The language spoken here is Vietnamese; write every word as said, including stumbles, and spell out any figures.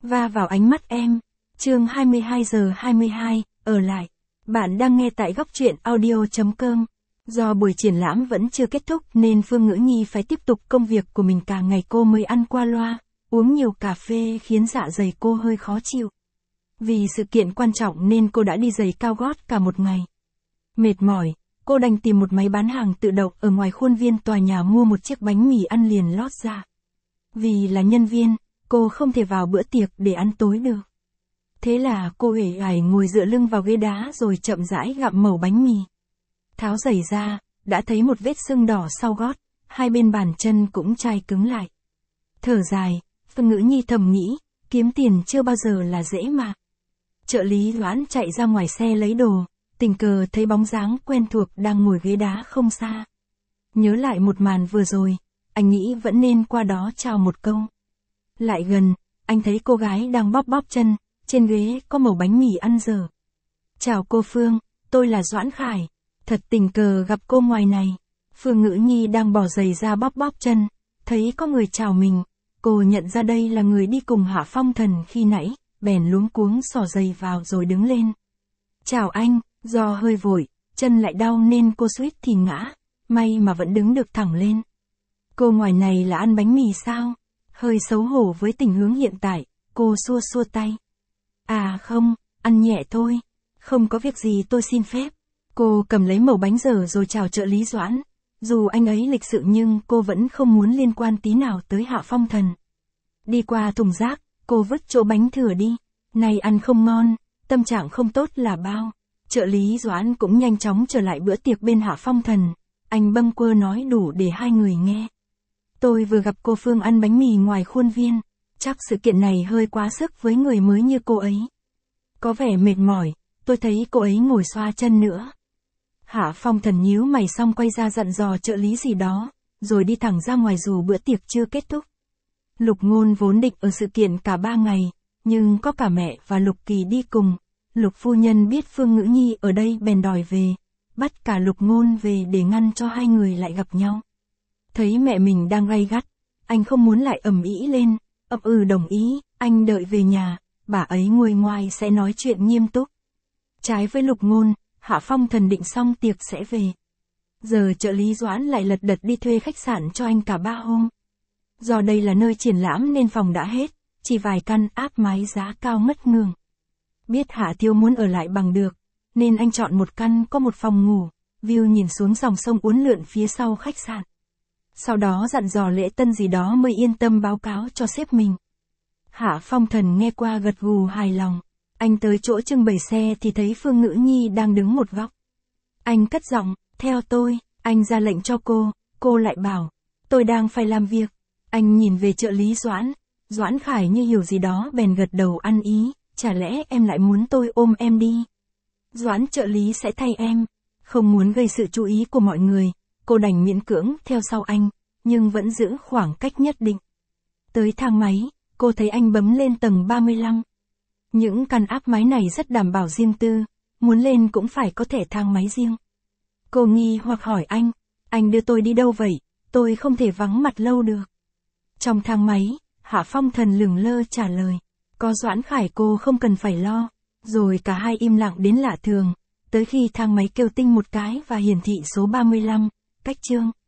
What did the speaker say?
va vào ánh mắt em. Chương hai mươi hai giờ hai mươi hai, ở lại. Bạn đang nghe tại góc truyện audio chấm com. Do buổi triển lãm vẫn chưa kết thúc nên Phương Ngữ Nhi phải tiếp tục công việc của mình, cả ngày cô mới ăn qua loa, uống nhiều cà phê khiến dạ dày cô hơi khó chịu. Vì sự kiện quan trọng nên cô đã đi giày cao gót cả một ngày. Mệt mỏi, cô đành tìm một máy bán hàng tự động ở ngoài khuôn viên tòa nhà mua một chiếc bánh mì ăn liền lót ra. Vì là nhân viên, cô không thể vào bữa tiệc để ăn tối được. Thế là cô uể oải ngồi dựa lưng vào ghế đá rồi chậm rãi gặm mẩu bánh mì. Tháo giày ra, đã thấy một vết sưng đỏ sau gót, hai bên bàn chân cũng chai cứng lại. Thở dài, Phương Ngữ Nhi thầm nghĩ, kiếm tiền chưa bao giờ là dễ mà. Trợ lý Doãn chạy ra ngoài xe lấy đồ, tình cờ thấy bóng dáng quen thuộc đang ngồi ghế đá không xa. Nhớ lại một màn vừa rồi, anh nghĩ vẫn nên qua đó chào một câu. Lại gần, anh thấy cô gái đang bóp bóp chân, trên ghế có mẩu bánh mì ăn dở. Chào cô Phương, tôi là Doãn Khải, thật tình cờ gặp cô ngoài này. Phương Ngữ Nhi đang bỏ giày ra bóp bóp chân, thấy có người chào mình, cô nhận ra đây là người đi cùng Hạ Phong Thần khi nãy, bèn luống cuống xỏ giày vào rồi đứng lên. Chào anh, do hơi vội, chân lại đau nên cô suýt thì ngã, may mà vẫn đứng được thẳng lên. Cô ngoài này là ăn bánh mì sao? Hơi xấu hổ với tình huống hiện tại, cô xua xua tay. À không, ăn nhẹ thôi, không có việc gì tôi xin phép. Cô cầm lấy mẩu bánh dở rồi chào trợ lý Doãn. Dù anh ấy lịch sự nhưng cô vẫn không muốn liên quan tí nào tới Hạ Phong Thần. Đi qua thùng rác, cô vứt chỗ bánh thừa đi. Này ăn không ngon, tâm trạng không tốt là bao. Trợ lý Doãn cũng nhanh chóng trở lại bữa tiệc bên Hạ Phong Thần. Anh bâng quơ nói đủ để hai người nghe. Tôi vừa gặp cô Phương ăn bánh mì ngoài khuôn viên. Chắc sự kiện này hơi quá sức với người mới như cô ấy. Có vẻ mệt mỏi, tôi thấy cô ấy ngồi xoa chân nữa. Hạ Phong Thần nhíu mày xong quay ra dặn dò trợ lý gì đó, rồi đi thẳng ra ngoài dù bữa tiệc chưa kết thúc. Lục Ngôn vốn định ở sự kiện cả ba ngày, nhưng có cả mẹ và Lục Kỳ đi cùng. Lục phu nhân biết Phương Ngữ Nhi ở đây bèn đòi về, bắt cả Lục Ngôn về để ngăn cho hai người lại gặp nhau. Thấy mẹ mình đang gay gắt, anh không muốn lại ầm ĩ lên, ậm ừ đồng ý, anh đợi về nhà, bà ấy nguôi ngoai sẽ nói chuyện nghiêm túc. Trái với Lục Ngôn, Hạ Phong Thần định xong tiệc sẽ về. Giờ trợ lý Doãn lại lật đật đi thuê khách sạn cho anh cả ba hôm. Do đây là nơi triển lãm nên phòng đã hết, chỉ vài căn áp mái giá cao ngất ngường. Biết Hạ Tiêu muốn ở lại bằng được, nên anh chọn một căn có một phòng ngủ, view nhìn xuống dòng sông uốn lượn phía sau khách sạn. Sau đó dặn dò Lễ Tân gì đó mới yên tâm báo cáo cho sếp mình. Hạ Phong Thần nghe qua gật gù hài lòng. Anh tới chỗ trưng bày xe thì thấy Phương Ngữ Nhi đang đứng một góc. Anh cất giọng, theo tôi, anh ra lệnh cho cô, cô lại bảo, tôi đang phải làm việc. Anh nhìn về trợ lý Doãn, Doãn Khải như hiểu gì đó bèn gật đầu ăn ý, chả lẽ em lại muốn tôi ôm em đi? Doãn trợ lý sẽ thay em, không muốn gây sự chú ý của mọi người, cô đành miễn cưỡng theo sau anh, nhưng vẫn giữ khoảng cách nhất định. Tới thang máy, cô thấy anh bấm lên tầng ba mươi lăm. Những căn áp mái này rất đảm bảo riêng tư, muốn lên cũng phải có thẻ thang máy riêng. Cô nghi hoặc hỏi anh, anh đưa tôi đi đâu vậy, tôi không thể vắng mặt lâu được. Trong thang máy, Hạ Phong Thần lửng lơ trả lời, có Doãn Khải cô không cần phải lo, rồi cả hai im lặng đến lạ thường, tới khi thang máy kêu tinh một cái và hiển thị số ba mươi lăm, cách chương.